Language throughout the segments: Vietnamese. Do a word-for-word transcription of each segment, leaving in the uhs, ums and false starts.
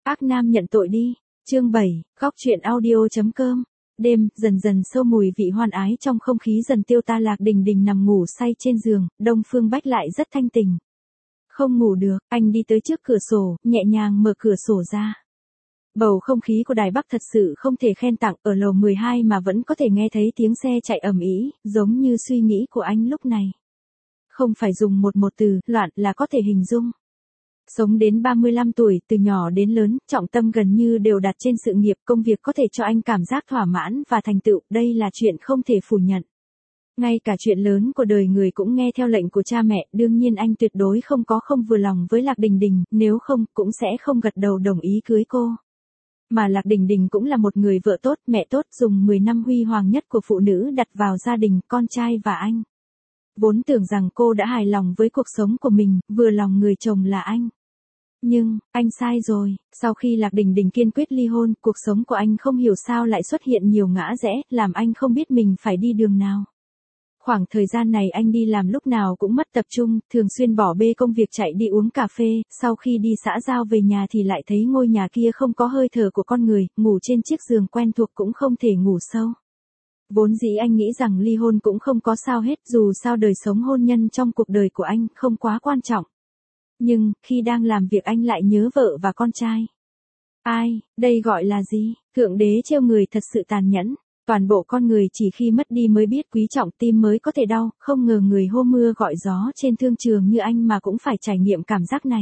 Ác nam nhận tội đi. Chương bảy, góc truyện audio.com. Đêm, dần dần sâu mùi vị hoan ái trong không khí dần tiêu ta. Lạc Đình Đình nằm ngủ say trên giường, Đông Phương Bách lại rất thanh tỉnh. Không ngủ được, anh đi tới trước cửa sổ, nhẹ nhàng mở cửa sổ ra. Bầu không khí của Đài Bắc thật sự không thể khen tặng, ở lầu mười hai mà vẫn có thể nghe thấy tiếng xe chạy ầm ĩ, giống như suy nghĩ của anh lúc này. Không phải dùng một một từ, loạn là có thể hình dung. Sống đến ba mươi lăm tuổi, từ nhỏ đến lớn, trọng tâm gần như đều đặt trên sự nghiệp, công việc có thể cho anh cảm giác thỏa mãn và thành tựu, đây là chuyện không thể phủ nhận. Ngay cả chuyện lớn của đời người cũng nghe theo lệnh của cha mẹ, đương nhiên anh tuyệt đối không có không vừa lòng với Lạc Đình Đình, nếu không, cũng sẽ không gật đầu đồng ý cưới cô. Mà Lạc Đình Đình cũng là một người vợ tốt, mẹ tốt, dùng mười năm huy hoàng nhất của phụ nữ đặt vào gia đình, con trai và anh. Vốn tưởng rằng cô đã hài lòng với cuộc sống của mình, vừa lòng người chồng là anh. Nhưng, anh sai rồi, sau khi Lạc Đình Đình kiên quyết ly hôn, cuộc sống của anh không hiểu sao lại xuất hiện nhiều ngã rẽ, làm anh không biết mình phải đi đường nào. Khoảng thời gian này anh đi làm lúc nào cũng mất tập trung, thường xuyên bỏ bê công việc chạy đi uống cà phê, sau khi đi xã giao về nhà thì lại thấy ngôi nhà kia không có hơi thở của con người, ngủ trên chiếc giường quen thuộc cũng không thể ngủ sâu. Vốn dĩ anh nghĩ rằng ly hôn cũng không có sao hết, dù sao đời sống hôn nhân trong cuộc đời của anh không quá quan trọng. Nhưng, khi đang làm việc anh lại nhớ vợ và con trai. Ai, đây gọi là gì? Thượng đế trêu người thật sự tàn nhẫn. Toàn bộ con người chỉ khi mất đi mới biết quý trọng, tim mới có thể đau, không ngờ người hô mưa gọi gió trên thương trường như anh mà cũng phải trải nghiệm cảm giác này.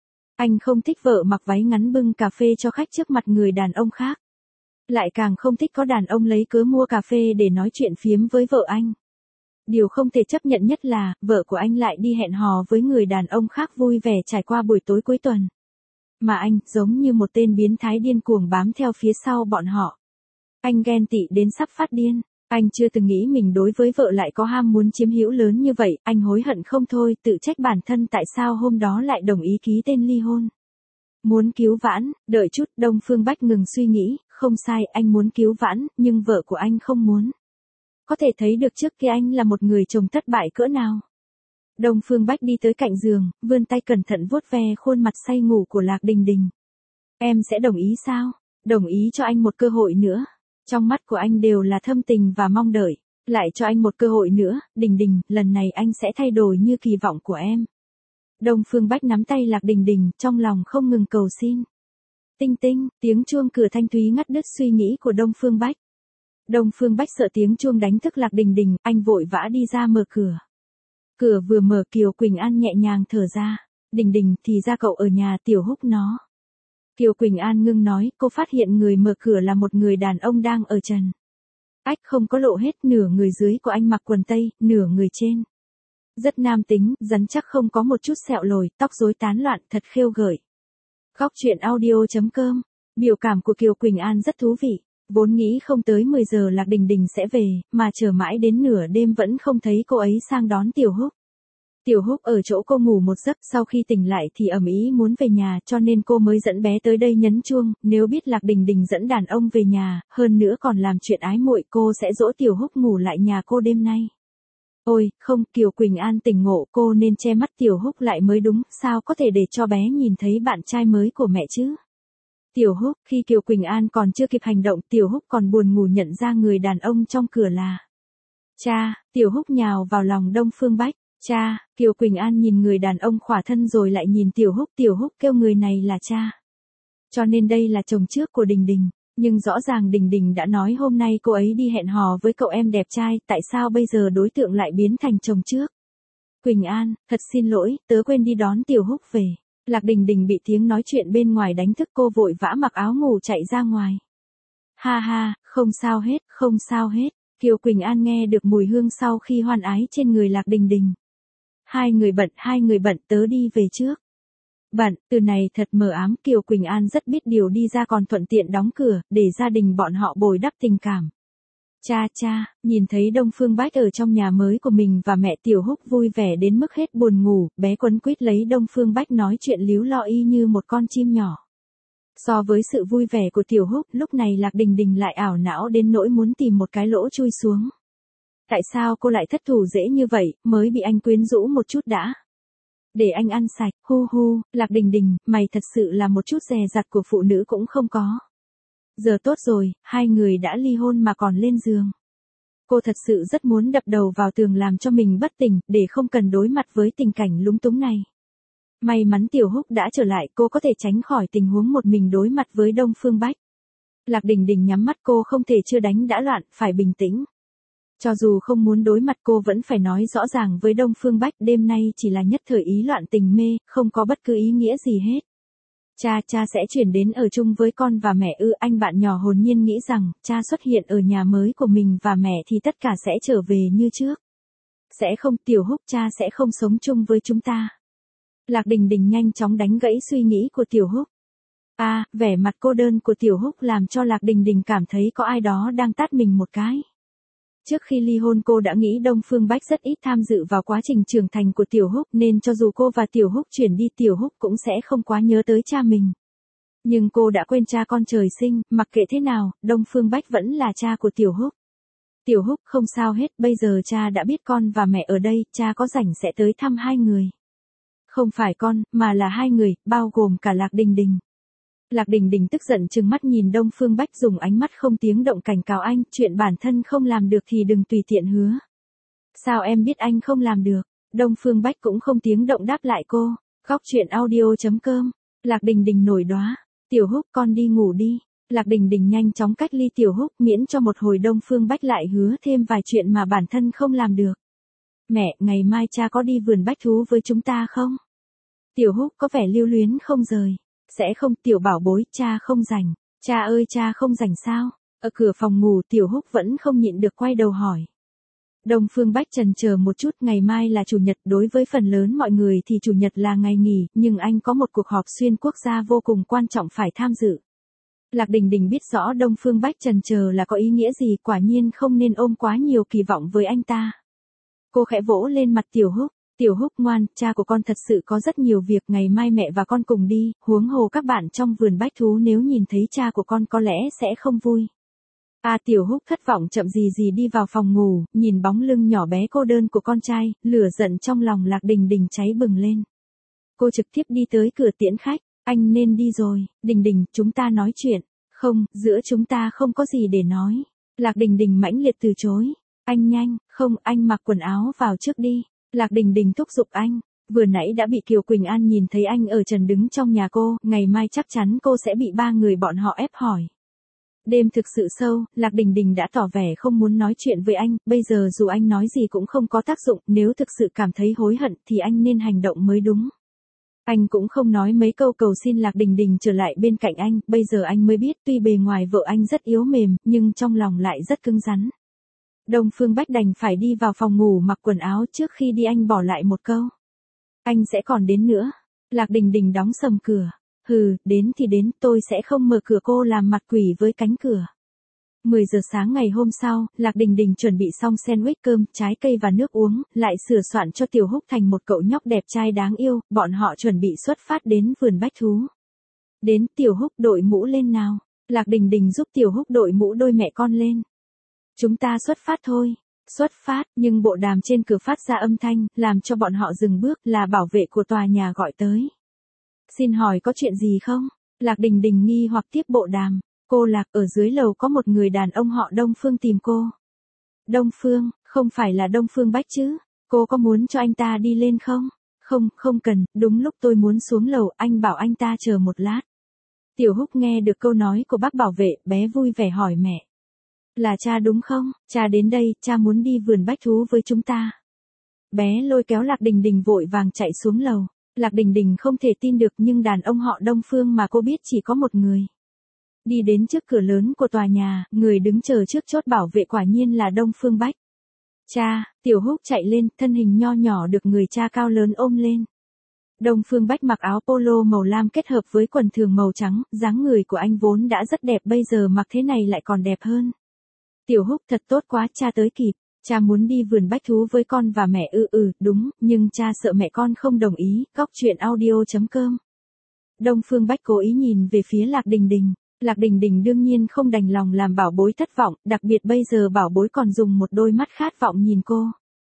Anh không thích vợ mặc váy ngắn bưng cà phê cho khách trước mặt người đàn ông khác. Lại càng không thích có đàn ông lấy cớ mua cà phê để nói chuyện phiếm với vợ anh. Điều không thể chấp nhận nhất là, vợ của anh lại đi hẹn hò với người đàn ông khác vui vẻ trải qua buổi tối cuối tuần. Mà anh, giống như một tên biến thái điên cuồng bám theo phía sau bọn họ. Anh ghen tị đến sắp phát điên. Anh chưa từng nghĩ mình đối với vợ lại có ham muốn chiếm hữu lớn như vậy, anh hối hận không thôi, tự trách bản thân tại sao hôm đó lại đồng ý ký tên ly hôn. Muốn cứu vãn, đợi chút, Đông Phương Bách ngừng suy nghĩ, không sai, anh muốn cứu vãn, nhưng vợ của anh không muốn. Có thể thấy được trước kia anh là một người chồng thất bại cỡ nào. Đông Phương Bách đi tới cạnh giường, vươn tay cẩn thận vuốt ve khuôn mặt say ngủ của Lạc Đình Đình. Em sẽ đồng ý sao? Đồng ý cho anh một cơ hội nữa. Trong mắt của anh đều là thâm tình và mong đợi. Lại cho anh một cơ hội nữa, Đình Đình, lần này anh sẽ thay đổi như kỳ vọng của em. Đông Phương Bách nắm tay Lạc Đình Đình, trong lòng không ngừng cầu xin. Tinh tinh, tiếng chuông cửa thanh thúy ngắt đứt suy nghĩ của Đông Phương Bách. Đông Phương Bách sợ tiếng chuông đánh thức Lạc Đình Đình, anh vội vã đi ra mở cửa. Cửa vừa mở Kiều Quỳnh An nhẹ nhàng thở ra. Đình Đình, thì ra cậu ở nhà Tiểu Húc nó. Kiều Quỳnh An ngưng nói, cô phát hiện người mở cửa là một người đàn ông đang ở trần. Ách không có lộ hết, nửa người dưới của anh mặc quần tây, nửa người trên. Rất nam tính, rắn chắc không có một chút sẹo lồi, tóc rối tán loạn, thật khêu gợi. Góc truyện audio.com. Biểu cảm của Kiều Quỳnh An rất thú vị. Vốn nghĩ không tới mười giờ Lạc Đình Đình sẽ về, mà chờ mãi đến nửa đêm vẫn không thấy cô ấy sang đón Tiểu Húc. Tiểu Húc ở chỗ cô ngủ một giấc, sau khi tỉnh lại thì ầm ĩ muốn về nhà, cho nên cô mới dẫn bé tới đây nhấn chuông, nếu biết Lạc Đình Đình dẫn đàn ông về nhà, hơn nữa còn làm chuyện ái muội, cô sẽ dỗ Tiểu Húc ngủ lại nhà cô đêm nay. Ôi, không, Kiều Quỳnh An tỉnh ngộ, cô nên che mắt Tiểu Húc lại mới đúng, sao có thể để cho bé nhìn thấy bạn trai mới của mẹ chứ? Tiểu Húc, khi Kiều Quỳnh An còn chưa kịp hành động, Tiểu Húc còn buồn ngủ nhận ra người đàn ông trong cửa là cha. Tiểu Húc nhào vào lòng Đông Phương Bách. Cha. Kiều Quỳnh An nhìn người đàn ông khỏa thân rồi lại nhìn Tiểu Húc. Tiểu Húc kêu người này là cha. Cho nên đây là chồng trước của Đình Đình. Nhưng rõ ràng Đình Đình đã nói hôm nay cô ấy đi hẹn hò với cậu em đẹp trai, tại sao bây giờ đối tượng lại biến thành chồng trước? Quỳnh An, thật xin lỗi, tớ quên đi đón Tiểu Húc về. Lạc Đình Đình bị tiếng nói chuyện bên ngoài đánh thức, cô vội vã mặc áo ngủ chạy ra ngoài. Ha ha, không sao hết, không sao hết. Kiều Quỳnh An nghe được mùi hương sau khi hoan ái trên người Lạc Đình Đình. Hai người bận, hai người bận, tớ đi về trước. Bận, từ này thật mờ ám, Kiều Quỳnh An rất biết điều, đi ra còn thuận tiện đóng cửa, để gia đình bọn họ bồi đắp tình cảm. Cha cha, nhìn thấy Đông Phương Bách ở trong nhà mới của mình và mẹ Tiểu Húc vui vẻ đến mức hết buồn ngủ, bé quấn quýt lấy Đông Phương Bách nói chuyện líu lo y như một con chim nhỏ. So với sự vui vẻ của Tiểu Húc, lúc này Lạc Đình Đình lại ảo não đến nỗi muốn tìm một cái lỗ chui xuống. Tại sao cô lại thất thủ dễ như vậy, mới bị anh quyến rũ một chút đã. Để anh ăn sạch, hu hu, Lạc Đình Đình, mày thật sự là một chút dè dặt của phụ nữ cũng không có. Giờ tốt rồi, hai người đã ly hôn mà còn lên giường. Cô thật sự rất muốn đập đầu vào tường làm cho mình bất tỉnh, để không cần đối mặt với tình cảnh lúng túng này. May mắn Tiểu Húc đã trở lại, cô có thể tránh khỏi tình huống một mình đối mặt với Đông Phương Bách. Lạc Đình Đình nhắm mắt, cô không thể chưa đánh đã loạn, phải bình tĩnh. Cho dù không muốn đối mặt cô vẫn phải nói rõ ràng với Đông Phương Bách, đêm nay chỉ là nhất thời ý loạn tình mê, không có bất cứ ý nghĩa gì hết. Cha, cha sẽ chuyển đến ở chung với con và mẹ ư? Anh bạn nhỏ hồn nhiên nghĩ rằng, cha xuất hiện ở nhà mới của mình và mẹ thì tất cả sẽ trở về như trước. Sẽ không, Tiểu Húc, cha sẽ không sống chung với chúng ta. Lạc Đình Đình nhanh chóng đánh gãy suy nghĩ của Tiểu Húc. À, vẻ mặt cô đơn của Tiểu Húc làm cho Lạc Đình Đình cảm thấy có ai đó đang tát mình một cái. Trước khi ly hôn cô đã nghĩ Đông Phương Bách rất ít tham dự vào quá trình trưởng thành của Tiểu Húc, nên cho dù cô và Tiểu Húc chuyển đi, Tiểu Húc cũng sẽ không quá nhớ tới cha mình. Nhưng cô đã quên cha con trời sinh, mặc kệ thế nào, Đông Phương Bách vẫn là cha của Tiểu Húc. Tiểu Húc, không sao hết, bây giờ cha đã biết con và mẹ ở đây, cha có rảnh sẽ tới thăm hai người. Không phải con, mà là hai người, bao gồm cả Lạc Đình Đình. Lạc Đình Đình tức giận trừng mắt nhìn Đông Phương Bách, dùng ánh mắt không tiếng động cảnh cáo anh, chuyện bản thân không làm được thì đừng tùy tiện hứa. Sao em biết anh không làm được? Đông Phương Bách cũng không tiếng động đáp lại cô. Góc truyện audio chấm com. Lạc Đình Đình nổi đoá. Tiểu Húc, con đi ngủ đi. Lạc Đình Đình nhanh chóng cách ly Tiểu Húc, miễn cho một hồi Đông Phương Bách lại hứa thêm vài chuyện mà bản thân không làm được. Mẹ, ngày mai cha có đi vườn bách thú với chúng ta không? Tiểu Húc có vẻ lưu luyến không rời. Sẽ không, Tiểu bảo bối, cha không rảnh. Cha ơi, cha không rảnh sao? Ở cửa phòng ngủ, Tiểu Húc vẫn không nhịn được quay đầu hỏi. Đông Phương Bách chần chờ một chút, ngày mai là chủ nhật, đối với phần lớn mọi người thì chủ nhật là ngày nghỉ, nhưng anh có một cuộc họp xuyên quốc gia vô cùng quan trọng phải tham dự. Lạc Đình Đình biết rõ Đông Phương Bách chần chờ là có ý nghĩa gì, quả nhiên không nên ôm quá nhiều kỳ vọng với anh ta. Cô khẽ vỗ lên mặt Tiểu Húc. Tiểu Húc ngoan, cha của con thật sự có rất nhiều việc, ngày mai mẹ và con cùng đi, huống hồ các bạn trong vườn bách thú nếu nhìn thấy cha của con có lẽ sẽ không vui. À, Tiểu Húc thất vọng chậm gì gì đi vào phòng ngủ, nhìn bóng lưng nhỏ bé cô đơn của con trai, lửa giận trong lòng Lạc Đình Đình cháy bừng lên. Cô trực tiếp đi tới cửa tiễn khách, anh nên đi rồi, Đình Đình, chúng ta nói chuyện. Không, giữa chúng ta không có gì để nói. Lạc Đình Đình mãnh liệt từ chối. Anh nhanh, không, anh mặc quần áo vào trước đi. Lạc Đình Đình thúc giục anh, vừa nãy đã bị Kiều Quỳnh An nhìn thấy anh ở trần đứng trong nhà cô, ngày mai chắc chắn cô sẽ bị ba người bọn họ ép hỏi. Đêm thực sự sâu, Lạc Đình Đình đã tỏ vẻ không muốn nói chuyện với anh, bây giờ dù anh nói gì cũng không có tác dụng, nếu thực sự cảm thấy hối hận thì anh nên hành động mới đúng. Anh cũng không nói mấy câu cầu xin Lạc Đình Đình trở lại bên cạnh anh, bây giờ anh mới biết tuy bề ngoài vợ anh rất yếu mềm, nhưng trong lòng lại rất cứng rắn. Đông Phương Bách đành phải đi vào phòng ngủ mặc quần áo, trước khi đi anh bỏ lại một câu. Anh sẽ còn đến nữa. Lạc Đình Đình đóng sầm cửa. Hừ, đến thì đến, tôi sẽ không mở cửa. Cô làm mặt quỷ với cánh cửa. mười giờ sáng ngày hôm sau, Lạc Đình Đình chuẩn bị xong sandwich, cơm, trái cây và nước uống, lại sửa soạn cho Tiểu Húc thành một cậu nhóc đẹp trai đáng yêu, bọn họ chuẩn bị xuất phát đến vườn bách thú. Đến, Tiểu Húc đội mũ lên nào. Lạc Đình Đình giúp Tiểu Húc đội mũ đôi mẹ con lên. Chúng ta xuất phát thôi. Xuất phát, nhưng bộ đàm trên cửa phát ra âm thanh, làm cho bọn họ dừng bước, là bảo vệ của tòa nhà gọi tới. Xin hỏi có chuyện gì không? Lạc Đình Đình nghi hoặc tiếp bộ đàm. Cô Lạc, ở dưới lầu có một người đàn ông họ Đông Phương tìm cô. Đông Phương, không phải là Đông Phương Bách chứ? Cô có muốn cho anh ta đi lên không? Không, không cần, đúng lúc tôi muốn xuống lầu, anh bảo anh ta chờ một lát. Tiểu Húc nghe được câu nói của bác bảo vệ, bé vui vẻ hỏi mẹ. Là cha đúng không? Cha đến đây, cha muốn đi vườn bách thú với chúng ta. Bé lôi kéo Lạc Đình Đình vội vàng chạy xuống lầu. Lạc Đình Đình không thể tin được, nhưng đàn ông họ Đông Phương mà cô biết chỉ có một người. Đi đến trước cửa lớn của tòa nhà, người đứng chờ trước chốt bảo vệ quả nhiên là Đông Phương Bách. Cha, Tiểu Húc chạy lên, thân hình nho nhỏ được người cha cao lớn ôm lên. Đông Phương Bách mặc áo polo màu lam kết hợp với quần thường màu trắng, dáng người của anh vốn đã rất đẹp, bây giờ mặc thế này lại còn đẹp hơn. Tiểu Húc, thật tốt quá, cha tới kịp. Cha muốn đi vườn bách thú với con và mẹ. Ừ ừ, đúng, nhưng cha sợ mẹ con không đồng ý. Góc truyện audio chấm com. Đông Phương Bách cố ý nhìn về phía Lạc Đình Đình. Lạc Đình Đình đương nhiên không đành lòng làm bảo bối thất vọng, đặc biệt bây giờ bảo bối còn dùng một đôi mắt khát vọng nhìn cô.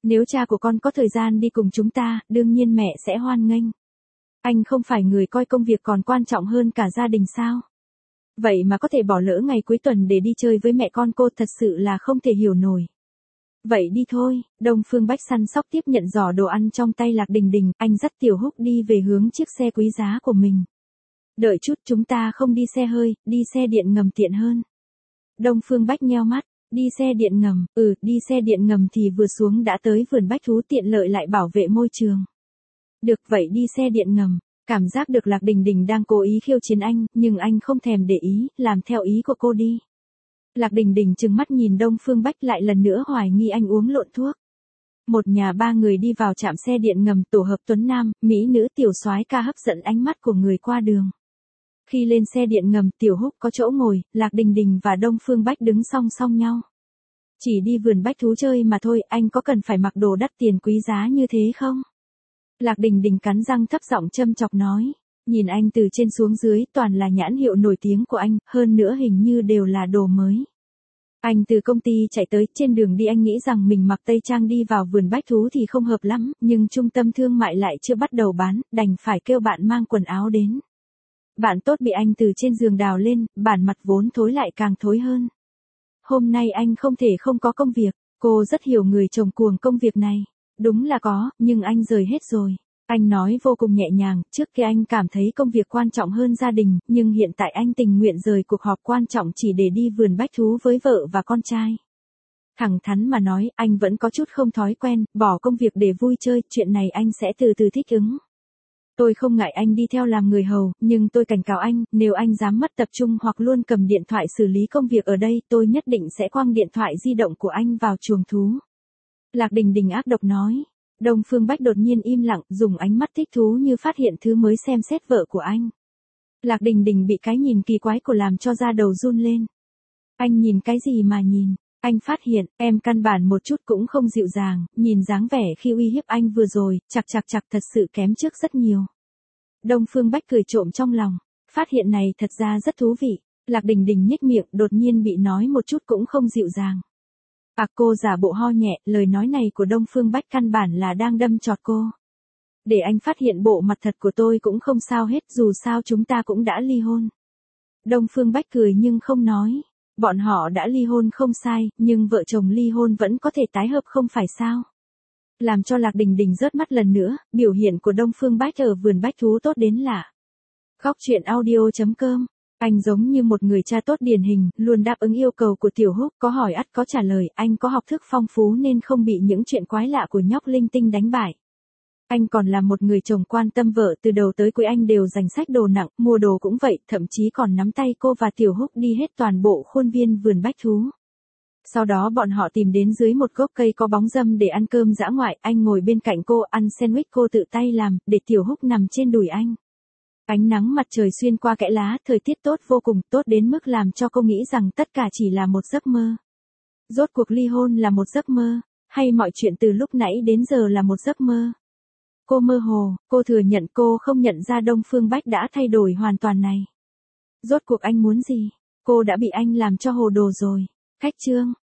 Nếu cha của con có thời gian đi cùng chúng ta, đương nhiên mẹ sẽ hoan nghênh. Anh không phải người coi công việc còn quan trọng hơn cả gia đình sao? Vậy mà có thể bỏ lỡ ngày cuối tuần để đi chơi với mẹ con cô, thật sự là không thể hiểu nổi. Vậy đi thôi, Đông Phương Bách săn sóc tiếp nhận giỏ đồ ăn trong tay Lạc Đình Đình, anh dắt Tiểu Húc đi về hướng chiếc xe quý giá của mình. Đợi chút, chúng ta không đi xe hơi, đi xe điện ngầm tiện hơn. Đông Phương Bách nheo mắt, đi xe điện ngầm, ừ, đi xe điện ngầm thì vừa xuống đã tới vườn bách thú, tiện lợi lại bảo vệ môi trường. Được, vậy đi xe điện ngầm. Cảm giác được Lạc Đình Đình đang cố ý khiêu chiến anh, nhưng anh không thèm để ý, làm theo ý của cô đi. Lạc Đình Đình trừng mắt nhìn Đông Phương Bách, lại lần nữa hoài nghi anh uống lộn thuốc. Một nhà ba người đi vào trạm xe điện ngầm, tổ hợp tuấn nam, mỹ nữ, tiểu soái ca hấp dẫn ánh mắt của người qua đường. Khi lên xe điện ngầm, Tiểu Húc có chỗ ngồi, Lạc Đình Đình và Đông Phương Bách đứng song song nhau. Chỉ đi vườn bách thú chơi mà thôi, anh có cần phải mặc đồ đắt tiền quý giá như thế không? Lạc Đình Đình cắn răng thấp giọng châm chọc nói. Nhìn anh từ trên xuống dưới, toàn là nhãn hiệu nổi tiếng của anh, hơn nữa hình như đều là đồ mới. Anh từ công ty chạy tới, trên đường đi anh nghĩ rằng mình mặc tây trang đi vào vườn bách thú thì không hợp lắm, nhưng trung tâm thương mại lại chưa bắt đầu bán, đành phải kêu bạn mang quần áo đến. Bạn tốt bị anh từ trên giường đào lên, bản mặt vốn thối lại càng thối hơn. Hôm nay anh không thể không có công việc, cô rất hiểu người chồng cuồng công việc này. Đúng là có, nhưng anh rời hết rồi. Anh nói vô cùng nhẹ nhàng, trước kia anh cảm thấy công việc quan trọng hơn gia đình, nhưng hiện tại anh tình nguyện rời cuộc họp quan trọng chỉ để đi vườn bách thú với vợ và con trai. Thẳng thắn mà nói, anh vẫn có chút không thói quen, bỏ công việc để vui chơi, chuyện này anh sẽ từ từ thích ứng. Tôi không ngại anh đi theo làm người hầu, nhưng tôi cảnh cáo anh, nếu anh dám mất tập trung hoặc luôn cầm điện thoại xử lý công việc ở đây, tôi nhất định sẽ quăng điện thoại di động của anh vào chuồng thú. Lạc Đình Đình ác độc nói. Đông Phương Bách đột nhiên im lặng, dùng ánh mắt thích thú như phát hiện thứ mới xem xét vợ của anh. Lạc Đình Đình bị cái nhìn kỳ quái của làm cho da đầu run lên. Anh nhìn cái gì mà nhìn? Anh phát hiện, em căn bản một chút cũng không dịu dàng, nhìn dáng vẻ khi uy hiếp anh vừa rồi, chạc chạc chạc thật sự kém trước rất nhiều. Đông Phương Bách cười trộm trong lòng, phát hiện này thật ra rất thú vị. Lạc Đình Đình nhếch miệng, đột nhiên bị nói một chút cũng không dịu dàng. À, cô giả bộ ho nhẹ, lời nói này của Đông Phương Bách căn bản là đang đâm chọt cô. Để anh phát hiện bộ mặt thật của tôi cũng không sao hết, dù sao chúng ta cũng đã ly hôn. Đông Phương Bách cười nhưng không nói. Bọn họ đã ly hôn không sai, nhưng vợ chồng ly hôn vẫn có thể tái hợp không phải sao? Làm cho Lạc Đình Đình rớt mắt lần nữa, biểu hiện của Đông Phương Bách ở vườn bách thú tốt đến lạ. Góc truyện audio chấm com. Anh giống như một người cha tốt điển hình, luôn đáp ứng yêu cầu của Tiểu Húc, có hỏi ắt có trả lời, anh có học thức phong phú nên không bị những chuyện quái lạ của nhóc linh tinh đánh bại. Anh còn là một người chồng quan tâm vợ, từ đầu tới cuối anh đều dành sách đồ nặng, mua đồ cũng vậy, thậm chí còn nắm tay cô và Tiểu Húc đi hết toàn bộ khuôn viên vườn bách thú. Sau đó bọn họ tìm đến dưới một gốc cây có bóng râm để ăn cơm dã ngoại, anh ngồi bên cạnh cô ăn sandwich cô tự tay làm, để Tiểu Húc nằm trên đùi anh. Ánh nắng mặt trời xuyên qua kẽ lá, thời tiết tốt vô cùng, tốt đến mức làm cho cô nghĩ rằng tất cả chỉ là một giấc mơ. Rốt cuộc ly hôn là một giấc mơ, hay mọi chuyện từ lúc nãy đến giờ là một giấc mơ? Cô mơ hồ, cô thừa nhận cô không nhận ra Đông Phương Bách đã thay đổi hoàn toàn này. Rốt cuộc anh muốn gì? Cô đã bị anh làm cho hồ đồ rồi. Khách trương.